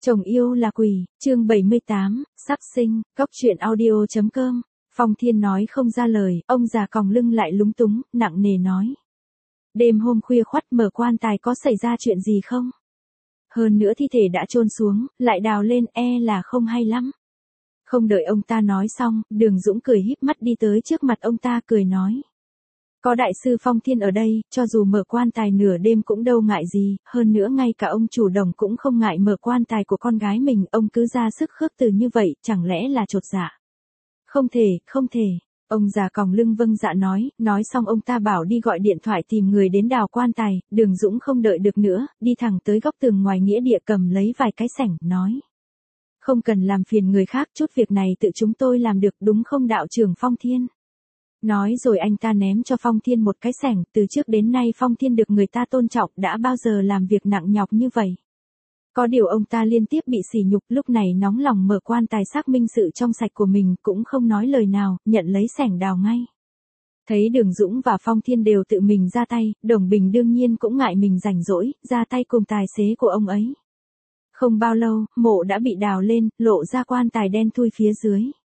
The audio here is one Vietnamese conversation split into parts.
Chồng yêu là quỷ, chương 78, sắp sinh, góc truyện audio.com. Phong Thiên nói không ra lời, ông già còng lưng lại lúng túng, nặng nề nói. Đêm hôm khuya khoắt mở quan tài có xảy ra chuyện gì không? Hơn nữa thi thể đã chôn xuống, lại đào lên là không hay lắm. Không đợi ông ta nói xong, Đường Dũng cười híp mắt đi tới trước mặt ông ta cười nói. Có đại sư Phong Thiên ở đây, cho dù mở quan tài nửa đêm cũng đâu ngại gì, hơn nữa ngay cả ông chủ Đồng cũng không ngại mở quan tài của con gái mình, ông cứ ra sức khước từ như vậy, chẳng lẽ là chột dạ? Không thể, ông già còng lưng vâng dạ nói xong ông ta bảo đi gọi điện thoại tìm người đến đào quan tài, Đường Dũng không đợi được nữa, đi thẳng tới góc tường ngoài nghĩa địa cầm lấy vài cái sẻng, nói. Không cần làm phiền người khác, chút việc này tự chúng tôi làm được đúng không đạo trưởng Phong Thiên? Nói rồi anh ta ném cho Phong Thiên một cái sẻng, từ trước đến nay Phong Thiên được người ta tôn trọng, đã bao giờ làm việc nặng nhọc như vậy. Có điều ông ta liên tiếp bị sỉ nhục, lúc này nóng lòng mở quan tài xác minh sự trong sạch của mình, cũng không nói lời nào, nhận lấy sẻng đào ngay. Thấy Đường Dũng và Phong Thiên đều tự mình ra tay, Đồng Bình đương nhiên cũng ngại mình rảnh rỗi, ra tay cùng tài xế của ông ấy. Không bao lâu, mộ đã bị đào lên, lộ ra quan tài đen thui phía dưới.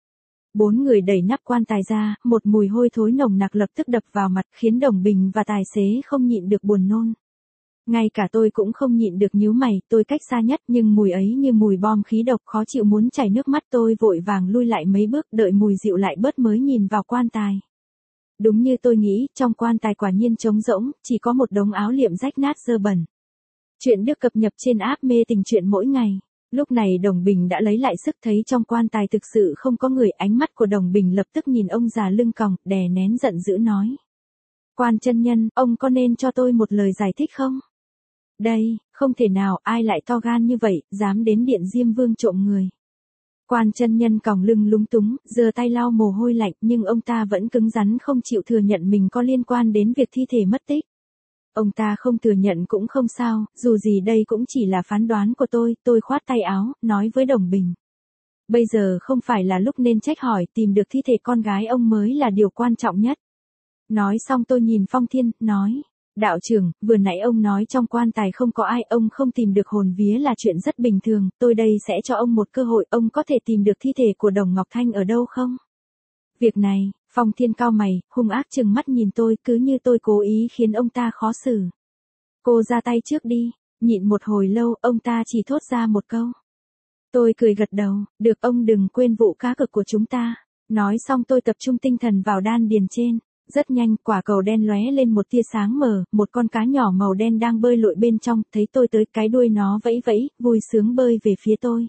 4 người đẩy nắp quan tài ra, một mùi hôi thối nồng nặc lập tức đập vào mặt, khiến Đồng Bình và tài xế không nhịn được buồn nôn. Ngay cả tôi cũng không nhịn được nhíu mày, tôi cách xa nhất nhưng mùi ấy như mùi bom khí độc khó chịu muốn chảy nước mắt, tôi vội vàng lui lại mấy bước, đợi mùi dịu lại bớt mới nhìn vào quan tài. Đúng như tôi nghĩ, trong quan tài quả nhiên trống rỗng, chỉ có một đống áo liệm rách nát dơ bẩn. Chuyện được cập nhật trên app Mê Tình Truyện mỗi ngày. Lúc này Đồng Bình đã lấy lại sức, thấy trong quan tài thực sự không có người, ánh mắt của Đồng Bình lập tức nhìn ông già lưng còng, đè nén giận dữ nói. Quan chân nhân, ông có nên cho tôi một lời giải thích không? Đây, không thể nào, ai lại to gan như vậy, dám đến điện Diêm Vương trộm người. Quan chân nhân còng lưng lúng túng, giơ tay lau mồ hôi lạnh, nhưng ông ta vẫn cứng rắn không chịu thừa nhận mình có liên quan đến việc thi thể mất tích. Ông ta không thừa nhận cũng không sao, dù gì đây cũng chỉ là phán đoán của tôi khoát tay áo, nói với Đồng Bình. Bây giờ không phải là lúc nên trách hỏi, tìm được thi thể con gái ông mới là điều quan trọng nhất. Nói xong tôi nhìn Phong Thiên, nói. Đạo trưởng, vừa nãy ông nói trong quan tài không có ai, ông không tìm được hồn vía là chuyện rất bình thường, tôi đây sẽ cho ông một cơ hội, ông có thể tìm được thi thể của Đồng Ngọc Thanh ở đâu không? Việc này, Phong Thiên cau mày, hung ác trừng mắt nhìn tôi, cứ như tôi cố ý khiến ông ta khó xử. Cô ra tay trước đi, nhịn một hồi lâu, ông ta chỉ thốt ra một câu. Tôi cười gật đầu, được, ông đừng quên vụ cá cược của chúng ta. Nói xong tôi tập trung tinh thần vào đan điền trên. Rất nhanh, quả cầu đen lóe lên một tia sáng mờ, một con cá nhỏ màu đen đang bơi lội bên trong, thấy tôi tới, cái đuôi nó vẫy vẫy, vui sướng bơi về phía tôi.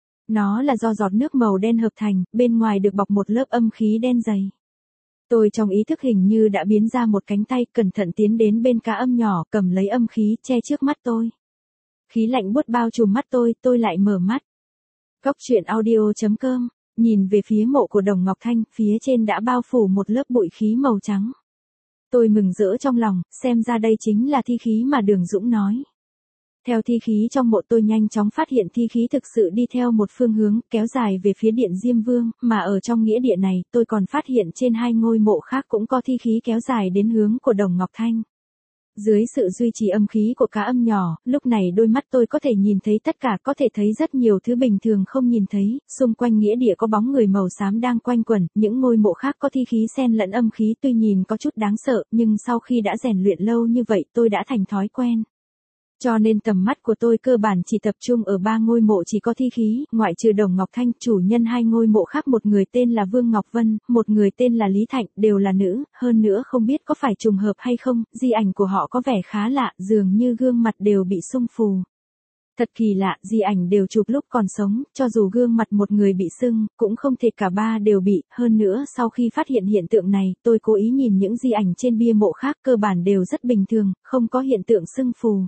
Nó là do giọt nước màu đen hợp thành, bên ngoài được bọc một lớp âm khí đen dày. Tôi trong ý thức hình như đã biến ra một cánh tay, cẩn thận tiến đến bên cá âm nhỏ, cầm lấy âm khí, che trước mắt tôi. Khí lạnh buốt bao trùm mắt tôi lại mở mắt. Góc truyện audio.com. Nhìn về phía mộ của Đồng Ngọc Thanh, phía trên đã bao phủ một lớp bụi khí màu trắng. Tôi mừng rỡ trong lòng, xem ra đây chính là thi khí mà Đường Dũng nói. Theo thi khí trong mộ tôi nhanh chóng phát hiện thi khí thực sự đi theo một phương hướng, kéo dài về phía điện Diêm Vương, mà ở trong nghĩa địa này, tôi còn phát hiện trên 2 ngôi mộ khác cũng có thi khí kéo dài đến hướng của Đồng Ngọc Thanh. Dưới sự duy trì âm khí của cá âm nhỏ, lúc này đôi mắt tôi có thể nhìn thấy tất cả, có thể thấy rất nhiều thứ bình thường không nhìn thấy, xung quanh nghĩa địa có bóng người màu xám đang quanh quẩn, những ngôi mộ khác có thi khí xen lẫn âm khí, tuy nhìn có chút đáng sợ, nhưng sau khi đã rèn luyện lâu như vậy tôi đã thành thói quen. Cho nên tầm mắt của tôi cơ bản chỉ tập trung ở 3 ngôi mộ chỉ có thi khí, ngoại trừ Đồng Ngọc Thanh, chủ nhân 2 ngôi mộ khác, một người tên là Vương Ngọc Vân, một người tên là Lý Thạnh, đều là nữ, hơn nữa không biết có phải trùng hợp hay không, di ảnh của họ có vẻ khá lạ, dường như gương mặt đều bị sưng phù. Thật kỳ lạ, di ảnh đều chụp lúc còn sống, cho dù gương mặt một người bị sưng, cũng không thể cả 3 đều bị, hơn nữa sau khi phát hiện hiện tượng này, tôi cố ý nhìn những di ảnh trên bia mộ khác, cơ bản đều rất bình thường, không có hiện tượng sưng phù.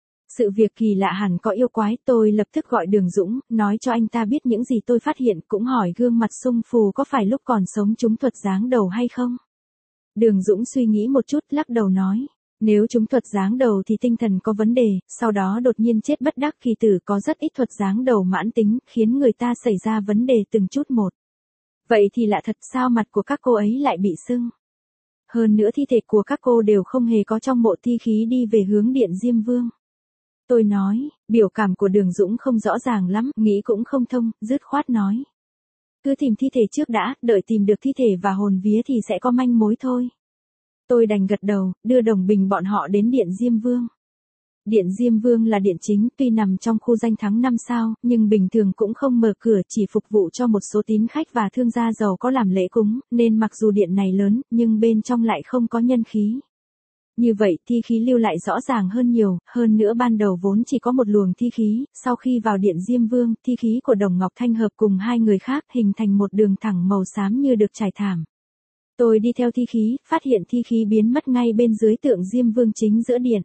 Sự việc kỳ lạ hẳn có yêu quái, tôi lập tức gọi Đường Dũng, nói cho anh ta biết những gì tôi phát hiện, cũng hỏi gương mặt sưng phù có phải lúc còn sống chúng thuật giáng đầu hay không. Đường Dũng suy nghĩ một chút, lắc đầu nói, nếu chúng thuật giáng đầu thì tinh thần có vấn đề, sau đó đột nhiên chết bất đắc kỳ tử, có rất ít thuật giáng đầu mãn tính, khiến người ta xảy ra vấn đề từng chút một. Vậy thì lạ thật, sao mặt của các cô ấy lại bị sưng? Hơn nữa thi thể của các cô đều không hề có trong mộ thi khí đi về hướng điện Diêm Vương. Tôi nói, Biểu cảm của Đường Dũng không rõ ràng lắm, nghĩ cũng không thông, dứt khoát nói. Cứ tìm thi thể trước đã, đợi tìm được thi thể và hồn vía thì sẽ có manh mối thôi. Tôi đành gật đầu, đưa Đồng Bình bọn họ đến Điện Diêm Vương. Điện Diêm Vương là điện chính, tuy nằm trong khu danh thắng 5 sao, nhưng bình thường cũng không mở cửa, chỉ phục vụ cho một số tín khách và thương gia giàu có làm lễ cúng, nên mặc dù điện này lớn, nhưng bên trong lại không có nhân khí. Như vậy thi khí lưu lại rõ ràng hơn nhiều, hơn nữa ban đầu vốn chỉ có một luồng thi khí, sau khi vào Điện Diêm Vương, thi khí của Đồng Ngọc Thanh hợp cùng hai người khác hình thành một đường thẳng màu xám như được trải thảm. Tôi đi theo thi khí, phát hiện thi khí biến mất ngay bên dưới tượng Diêm Vương chính giữa điện.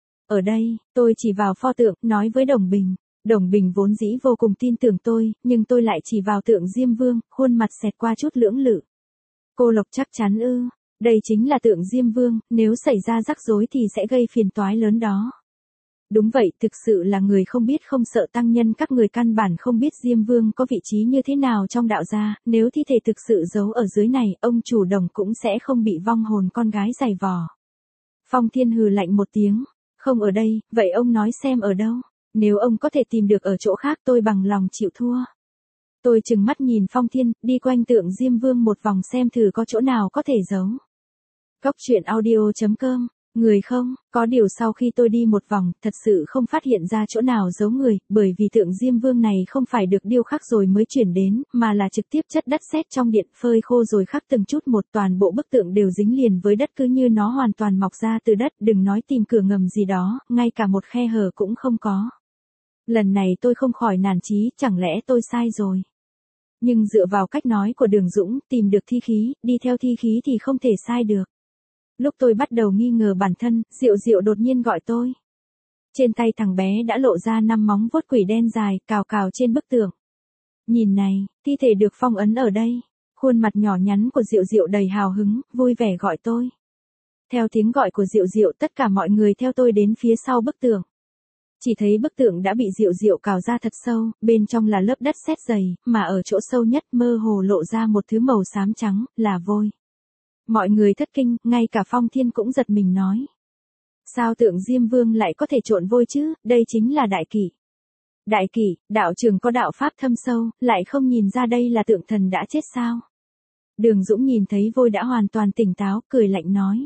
Ở đây, tôi chỉ vào pho tượng, nói với Đồng Bình. Đồng Bình vốn dĩ vô cùng tin tưởng tôi, nhưng tôi lại chỉ vào tượng Diêm Vương, khuôn mặt xẹt qua chút lưỡng lự. Cô Lộc chắc chắn ư? Đây chính là tượng Diêm Vương, nếu xảy ra rắc rối thì sẽ gây phiền toái lớn đó. Đúng vậy, thực sự là người không biết không sợ tăng nhân, các người căn bản không biết Diêm Vương có vị trí như thế nào trong đạo gia, nếu thi thể thực sự giấu ở dưới này, ông chủ Đồng cũng sẽ không bị vong hồn con gái giày vò. Phong Thiên hừ lạnh một tiếng, không ở đây, vậy ông nói xem ở đâu, nếu ông có thể tìm được ở chỗ khác tôi bằng lòng chịu thua. Tôi trừng mắt nhìn Phong Thiên, đi quanh tượng Diêm Vương một vòng xem thử có chỗ nào có thể giấu. Cóc truyện audio.com, người không, có điều sau khi tôi đi một vòng, thật sự không phát hiện ra chỗ nào giấu người, bởi vì tượng Diêm Vương này không phải được điêu khắc rồi mới chuyển đến, mà là trực tiếp chất đất sét trong điện phơi khô rồi khắc từng chút một, toàn bộ bức tượng đều dính liền với đất cứ như nó hoàn toàn mọc ra từ đất, đừng nói tìm cửa ngầm gì đó, ngay cả một khe hở cũng không có. Lần này tôi không khỏi nản chí, chẳng lẽ tôi sai rồi. Nhưng dựa vào cách nói của Đường Dũng, tìm được thi khí, đi theo thi khí thì không thể sai được. Lúc tôi bắt đầu nghi ngờ bản thân, Diệu Diệu đột nhiên gọi tôi. Trên tay thằng bé đã lộ ra 5 móng vuốt quỷ đen dài, cào cào trên bức tượng. Nhìn này, thi thể được phong ấn ở đây. Khuôn mặt nhỏ nhắn của Diệu Diệu đầy hào hứng, vui vẻ gọi tôi. Theo tiếng gọi của Diệu Diệu, tất cả mọi người theo tôi đến phía sau bức tượng. Chỉ thấy bức tượng đã bị Diệu Diệu cào ra thật sâu, bên trong là lớp đất sét dày, mà ở chỗ sâu nhất mơ hồ lộ ra một thứ màu xám trắng, là vôi. Mọi người thất kinh, ngay cả Phong Thiên cũng giật mình nói. Sao tượng Diêm Vương lại có thể trộn vôi chứ, đây chính là đại kỷ. Đại kỷ, đạo trưởng có đạo pháp thâm sâu, lại không nhìn ra đây là tượng thần đã chết sao? Đường Dũng nhìn thấy vôi đã hoàn toàn tỉnh táo, cười lạnh nói.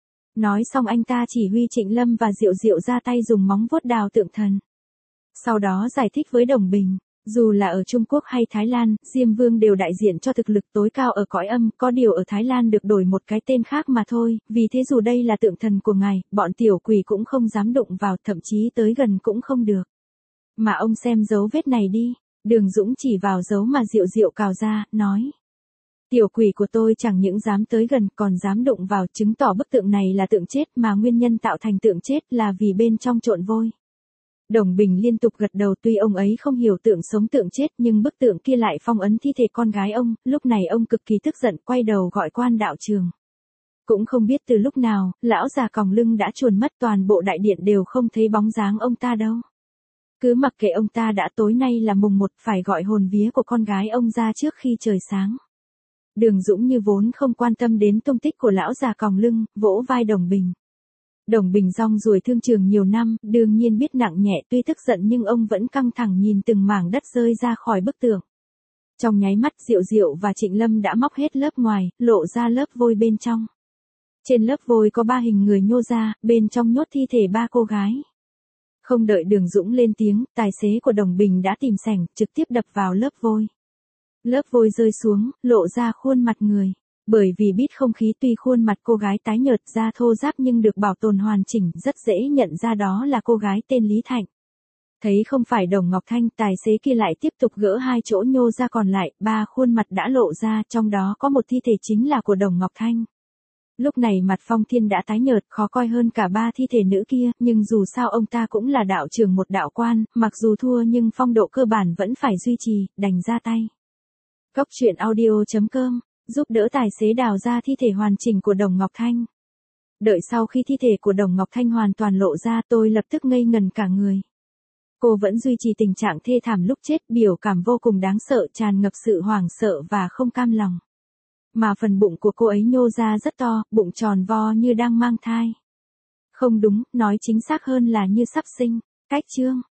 Nói xong anh ta chỉ huy Trịnh Lâm và Diệu Diệu ra tay dùng móng vuốt đào tượng thần. Sau đó giải thích với Đồng Bình, dù là ở Trung Quốc hay Thái Lan, Diêm Vương đều đại diện cho thực lực tối cao ở cõi âm, có điều ở Thái Lan được đổi một cái tên khác mà thôi, vì thế dù đây là tượng thần của ngài, bọn tiểu quỷ cũng không dám đụng vào, thậm chí tới gần cũng không được. Mà ông xem dấu vết này đi, Đường Dũng chỉ vào dấu mà Diệu Diệu cào ra, nói. Tiểu quỷ của tôi chẳng những dám tới gần còn dám đụng vào, chứng tỏ bức tượng này là tượng chết, mà nguyên nhân tạo thành tượng chết là vì bên trong trộn vôi. Đồng Bình liên tục gật đầu, tuy ông ấy không hiểu tượng sống tượng chết nhưng bức tượng kia lại phong ấn thi thể con gái ông, lúc này ông cực kỳ tức giận, quay đầu gọi quan đạo trường. Cũng không biết từ lúc nào, lão già còng lưng đã chuồn mất, toàn bộ đại điện đều không thấy bóng dáng ông ta đâu. Cứ mặc kệ ông ta đã, tối nay là mùng 1, phải gọi hồn vía của con gái ông ra trước khi trời sáng. Đường Dũng như vốn không quan tâm đến tung tích của lão già còng lưng, vỗ vai Đồng Bình. Đồng Bình rong ruổi thương trường nhiều năm, đương nhiên biết nặng nhẹ, tuy tức giận nhưng ông vẫn căng thẳng nhìn từng mảng đất rơi ra khỏi bức tượng. Trong nháy mắt Diệu Diệu và Trịnh Lâm đã móc hết lớp ngoài, lộ ra lớp vôi bên trong. Trên lớp vôi có 3 hình người nhô ra, bên trong nhốt thi thể 3 cô gái. Không đợi Đường Dũng lên tiếng, tài xế của Đồng Bình đã tìm sẻng, trực tiếp đập vào lớp vôi. Lớp vôi rơi xuống, lộ ra khuôn mặt người. Bởi vì biết không khí, tuy khuôn mặt cô gái tái nhợt da thô ráp nhưng được bảo tồn hoàn chỉnh, rất dễ nhận ra đó là cô gái tên Lý Thạnh. Thấy không phải Đồng Ngọc Thanh, tài xế kia lại tiếp tục gỡ 2 chỗ nhô ra còn lại, 3 khuôn mặt đã lộ ra, trong đó có một thi thể chính là của Đồng Ngọc Thanh. Lúc này mặt Phong Thiên đã tái nhợt, khó coi hơn cả 3 thi thể nữ kia, nhưng dù sao ông ta cũng là đạo trưởng một đạo quan, mặc dù thua nhưng phong độ cơ bản vẫn phải duy trì, đành ra tay. Cóc truyện audio.com, giúp đỡ tài xế đào ra thi thể hoàn chỉnh của Đồng Ngọc Thanh. Đợi sau khi thi thể của Đồng Ngọc Thanh hoàn toàn lộ ra, tôi lập tức ngây ngần cả người. Cô vẫn duy trì tình trạng thê thảm lúc chết, biểu cảm vô cùng đáng sợ, tràn ngập sự hoảng sợ và không cam lòng. Mà phần bụng của cô ấy nhô ra rất to, bụng tròn vo như đang mang thai. Không đúng, nói chính xác hơn là như sắp sinh. Cách chương